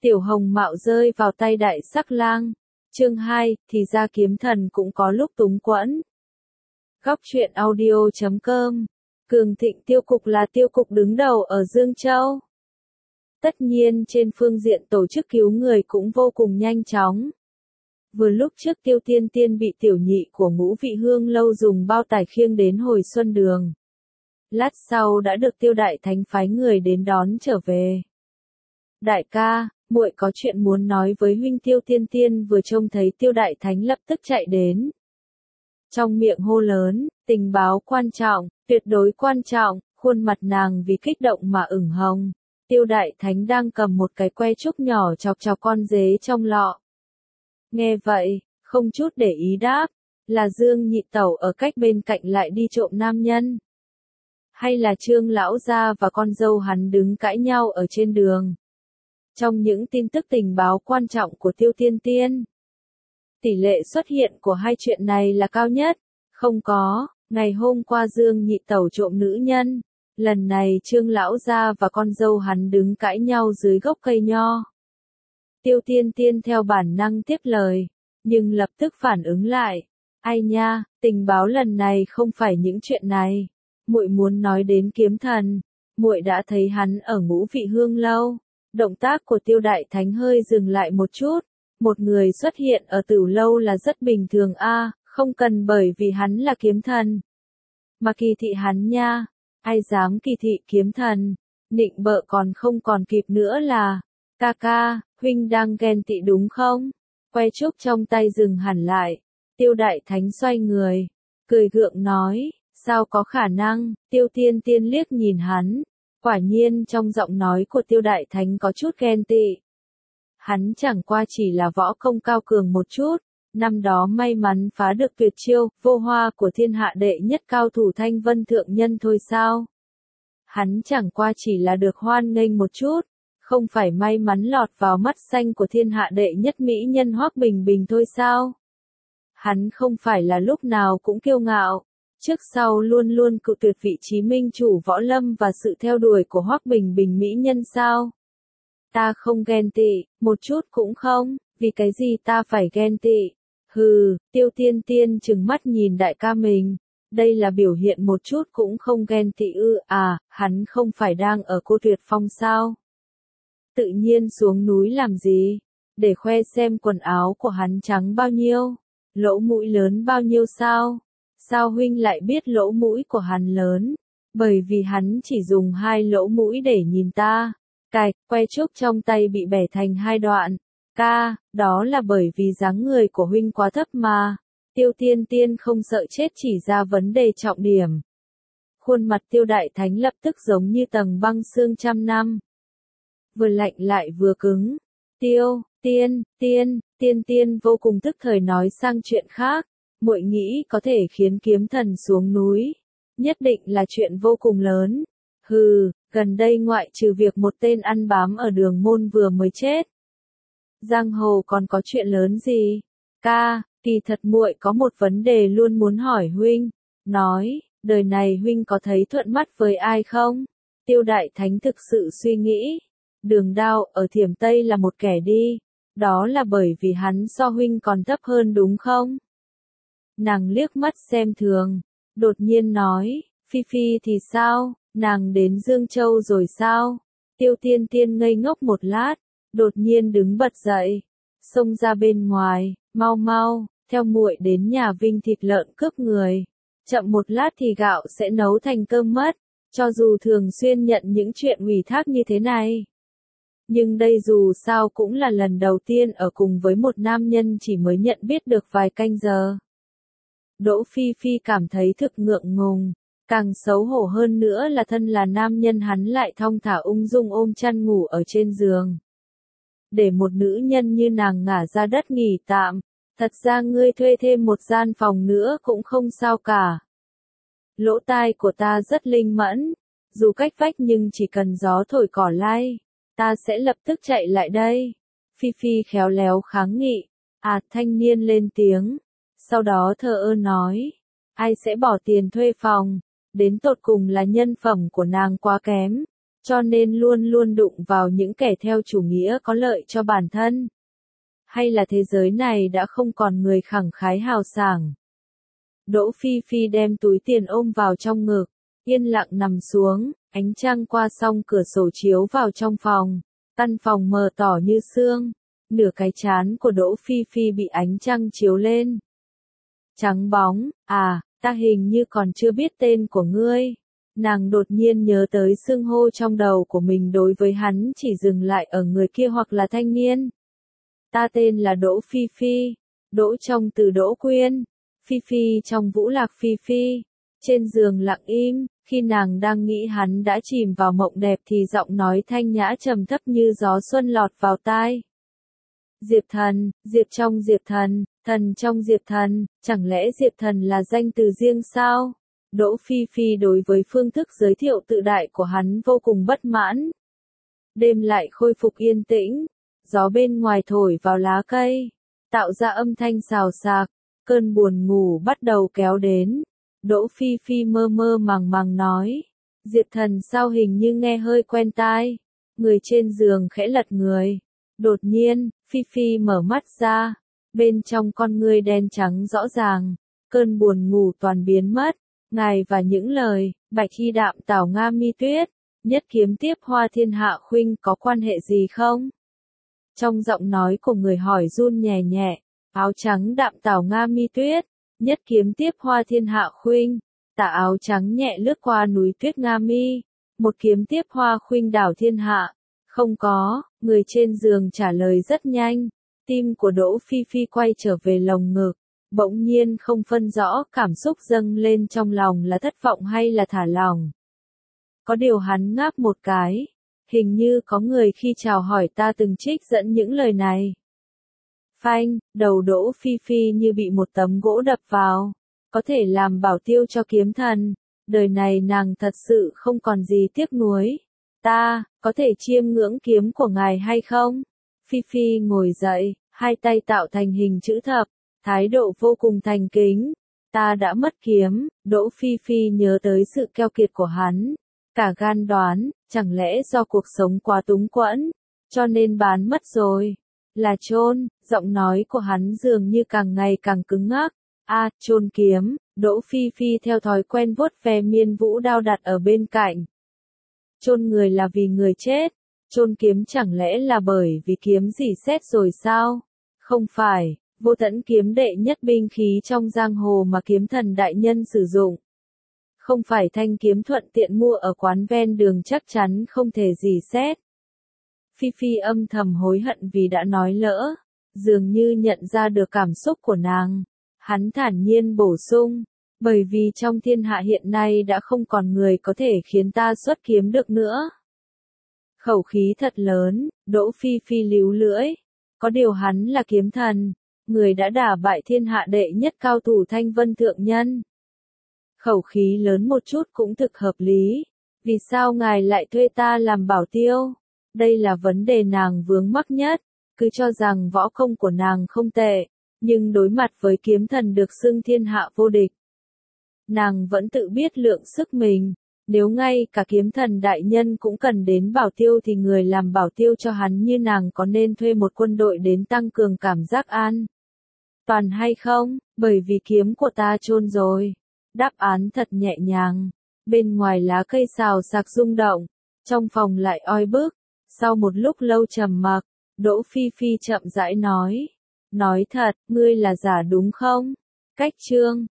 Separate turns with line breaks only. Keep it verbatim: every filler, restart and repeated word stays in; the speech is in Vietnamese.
Tiểu Hồng Mạo rơi vào tay Đại Sắc Lang. Chương hai, thì ra kiếm thần cũng có lúc túng quẫn. Góc truyện audio chấm com. Cường Thịnh tiêu cục là tiêu cục đứng đầu ở Dương Châu. Tất nhiên trên phương diện tổ chức cứu người cũng vô cùng nhanh chóng. Vừa lúc trước Tiêu Tiên Tiên bị tiểu nhị của Ngũ Vị Hương lâu dùng bao tải khiêng đến hồi xuân đường. Lát sau đã được Tiêu Đại Thánh phái người đến đón trở về. Đại ca, muội có chuyện muốn nói với huynh. Tiêu Tiên Tiên vừa trông thấy Tiêu Đại Thánh lập tức chạy đến. Trong miệng hô lớn, tình báo quan trọng, tuyệt đối quan trọng, khuôn mặt nàng vì kích động mà ửng hồng. Tiêu Đại Thánh đang cầm một cái que trúc nhỏ chọc chọc con dế trong lọ. Nghe vậy, không chút để ý đáp, là Dương nhị tẩu ở cách bên cạnh lại đi trộm nam nhân. Hay là Trương lão gia và con dâu hắn đứng cãi nhau ở trên đường. Trong những tin tức tình báo quan trọng của Tiêu Tiên Tiên, tỷ lệ xuất hiện của hai chuyện này là cao nhất. Không có, ngày hôm qua Dương nhị tẩu trộm nữ nhân, lần này Trương lão gia và con dâu hắn đứng cãi nhau dưới gốc cây nho. Tiêu Tiên Tiên theo bản năng tiếp lời, nhưng lập tức phản ứng lại, ai nha, tình báo lần này không phải những chuyện này. Muội muốn nói đến kiếm thần, muội đã thấy hắn ở Ngũ Vị Hương lâu. Động tác của Tiêu Đại Thánh hơi dừng lại một chút, một người xuất hiện ở Tửu lâu là rất bình thường a, không cần bởi vì hắn là kiếm thần mà kỳ thị hắn nha, ai dám kỳ thị kiếm thần, nịnh bợ còn không còn kịp nữa là, ca ca, huynh đang ghen tị đúng không? Que trúc trong tay dừng hẳn lại, Tiêu Đại Thánh xoay người, cười gượng nói, sao có khả năng. Tiêu Tiên Tiên liếc nhìn hắn. Quả nhiên trong giọng nói của Tiêu Đại Thánh có chút ghen tị. Hắn chẳng qua chỉ là võ công cao cường một chút, năm đó may mắn phá được tuyệt chiêu, vô hoa của thiên hạ đệ nhất cao thủ Thanh Vân Thượng Nhân thôi sao? Hắn chẳng qua chỉ là được hoan nghênh một chút, không phải may mắn lọt vào mắt xanh của thiên hạ đệ nhất mỹ nhân Hoắc Bình Bình thôi sao? Hắn không phải là lúc nào cũng kiêu ngạo. Trước sau luôn luôn cự tuyệt vị trí minh chủ võ lâm và sự theo đuổi của Hoắc Bình Bình mỹ nhân sao? Ta không ghen tị, một chút cũng không, vì cái gì ta phải ghen tị? Hừ, Tiêu Tiên Tiên trừng mắt nhìn đại ca mình, đây là biểu hiện một chút cũng không ghen tị ư? À, hắn không phải đang ở Cô Tuyệt Phong sao? Tự nhiên xuống núi làm gì? Để khoe xem quần áo của hắn trắng bao nhiêu, lỗ mũi lớn bao nhiêu sao? Sao huynh lại biết lỗ mũi của hắn lớn? Bởi vì hắn chỉ dùng hai lỗ mũi để nhìn ta. Cạch, que trúc trong tay bị bẻ thành hai đoạn. Ca, đó là bởi vì dáng người của huynh quá thấp mà. Tiêu Tiên Tiên không sợ chết chỉ ra vấn đề trọng điểm. Khuôn mặt Tiêu Đại Thánh lập tức giống như tầng băng xương trăm năm. Vừa lạnh lại vừa cứng. Tiêu, Tiên, Tiên, Tiên Tiên vô cùng tức thời nói sang chuyện khác. Muội nghĩ có thể khiến kiếm thần xuống núi, nhất định là chuyện vô cùng lớn. Hừ, gần đây ngoại trừ việc một tên ăn bám ở đường môn vừa mới chết, giang hồ còn có chuyện lớn gì? Ca, kỳ thật muội có một vấn đề luôn muốn hỏi huynh. Nói, đời này huynh có thấy thuận mắt với ai không? Tiêu Đại Thánh thực sự suy nghĩ. Đường Đao ở Thiểm Tây là một kẻ đi. Đó là bởi vì hắn so huynh còn thấp hơn đúng không? Nàng liếc mắt xem thường, đột nhiên nói, Phi Phi thì sao, nàng đến Dương Châu rồi sao? Tiêu Tiên Tiên ngây ngốc một lát, đột nhiên đứng bật dậy, xông ra bên ngoài, mau mau, theo muội đến nhà Vinh thịt lợn cướp người. Chậm một lát thì gạo sẽ nấu thành cơm mất, cho dù thường xuyên nhận những chuyện ủy thác như thế này. Nhưng đây dù sao cũng là lần đầu tiên ở cùng với một nam nhân chỉ mới nhận biết được vài canh giờ. Đỗ Phi Phi cảm thấy thực ngượng ngùng, càng xấu hổ hơn nữa là thân là nam nhân hắn lại thong thả ung dung ôm chăn ngủ ở trên giường. Để một nữ nhân như nàng ngả ra đất nghỉ tạm, thật ra ngươi thuê thêm một gian phòng nữa cũng không sao cả. Lỗ tai của ta rất linh mẫn, dù cách vách nhưng chỉ cần gió thổi cỏ lay, ta sẽ lập tức chạy lại đây. Phi Phi khéo léo kháng nghị, à thanh niên lên tiếng. Sau đó thờ ơ nói, ai sẽ bỏ tiền thuê phòng, đến tột cùng là nhân phẩm của nàng quá kém. cho nên luôn luôn đụng vào những kẻ theo chủ nghĩa có lợi cho bản thân. Hay là thế giới này đã không còn người khẳng khái hào sảng. Đỗ Phi Phi đem túi tiền ôm vào trong ngực, yên lặng nằm xuống, ánh trăng qua song cửa sổ chiếu vào trong phòng, căn phòng mờ tỏ như sương, nửa cái trán của Đỗ Phi Phi bị ánh trăng chiếu lên. Trắng bóng, à, ta hình như còn chưa biết tên của ngươi. Nàng đột nhiên nhớ tới xưng hô trong đầu của mình đối với hắn chỉ dừng lại ở người kia hoặc là thanh niên. Ta tên là Đỗ Phi Phi, Đỗ trong từ Đỗ Quyên, Phi Phi trong Vũ Lạc Phi Phi. Trên giường lặng im, khi nàng đang nghĩ hắn đã chìm vào mộng đẹp thì giọng nói thanh nhã trầm thấp như gió xuân lọt vào tai. Diệp Thần, Diệp trong Diệp Thần, Thần trong Diệp Thần, chẳng lẽ Diệp Thần là danh từ riêng sao? Đỗ Phi Phi đối với phương thức giới thiệu tự đại của hắn vô cùng bất mãn. Đêm lại khôi phục yên tĩnh, gió bên ngoài thổi vào lá cây, tạo ra âm thanh xào xạc, cơn buồn ngủ bắt đầu kéo đến. Đỗ Phi Phi mơ mơ màng màng nói, Diệp Thần sao hình như nghe hơi quen tai. Người trên giường khẽ lật người. Đột nhiên, Phi Phi mở mắt ra, bên trong con ngươi đen trắng rõ ràng, cơn buồn ngủ toàn biến mất. Ngài và những lời, bạch hy đạm tảo Nga mi tuyết, nhất kiếm tiếp hoa thiên hạ khuynh có quan hệ gì không? Trong giọng nói của người hỏi run nhẹ nhẹ, áo trắng đạm tảo Nga mi tuyết, nhất kiếm tiếp hoa thiên hạ khuynh, tà áo trắng nhẹ lướt qua núi tuyết Nga mi, một kiếm tiếp hoa khuynh đảo thiên hạ. Không có, người trên giường trả lời rất nhanh, tim của Đỗ Phi Phi quay trở về lồng ngực. Bỗng nhiên không phân rõ cảm xúc dâng lên trong lòng là thất vọng hay là thả lỏng. Có điều hắn ngáp một cái, hình như có người khi chào hỏi ta từng trích dẫn những lời này. Phanh, đầu Đỗ Phi Phi như bị một tấm gỗ đập vào, có thể làm bảo tiêu cho kiếm thần, đời này nàng thật sự không còn gì tiếc nuối. Ta, có thể chiêm ngưỡng kiếm của ngài hay không? Phi Phi ngồi dậy, hai tay tạo thành hình chữ thập. Thái độ vô cùng thành kính. Ta đã mất kiếm. Đỗ Phi Phi nhớ tới sự keo kiệt của hắn. Cả gan đoán, chẳng lẽ do cuộc sống quá túng quẫn, cho nên bán mất rồi. Là chôn, giọng nói của hắn dường như càng ngày càng cứng ngắc. A, à, chôn kiếm. Đỗ Phi Phi theo thói quen vuốt ve miên vũ đao đặt ở bên cạnh. Chôn người là vì người chết. Chôn kiếm chẳng lẽ là bởi vì kiếm dỉ xét rồi sao? Không phải. Vô Tẫn kiếm đệ nhất binh khí trong giang hồ mà kiếm thần đại nhân sử dụng. Không phải thanh kiếm thuận tiện mua ở quán ven đường chắc chắn không thể gì xét. Phi Phi âm thầm hối hận vì đã nói lỡ, dường như nhận ra được cảm xúc của nàng. Hắn thản nhiên bổ sung, bởi vì trong thiên hạ hiện nay đã không còn người có thể khiến ta xuất kiếm được nữa. Khẩu khí thật lớn, Đỗ Phi Phi líu lưỡi, có điều hắn là kiếm thần. Người đã đả bại thiên hạ đệ nhất cao thủ Thanh Vân Thượng Nhân. Khẩu khí lớn một chút cũng thực hợp lý. Vì sao ngài lại thuê ta làm bảo tiêu? Đây là vấn đề nàng vướng mắc nhất. Cứ cho rằng võ công của nàng không tệ, nhưng đối mặt với kiếm thần được xưng thiên hạ vô địch. Nàng vẫn tự biết lượng sức mình. Nếu ngay cả kiếm thần đại nhân cũng cần đến bảo tiêu thì người làm bảo tiêu cho hắn như nàng có nên thuê một quân đội đến tăng cường cảm giác an toàn hay không? Bởi vì kiếm của ta chôn rồi. Đáp án thật nhẹ nhàng. Bên ngoài lá cây xào xạc rung động, trong phòng lại oi bức. Sau một lúc lâu trầm mặc, Đỗ Phi Phi chậm rãi nói. Nói thật, ngươi là giả đúng không? Cách chương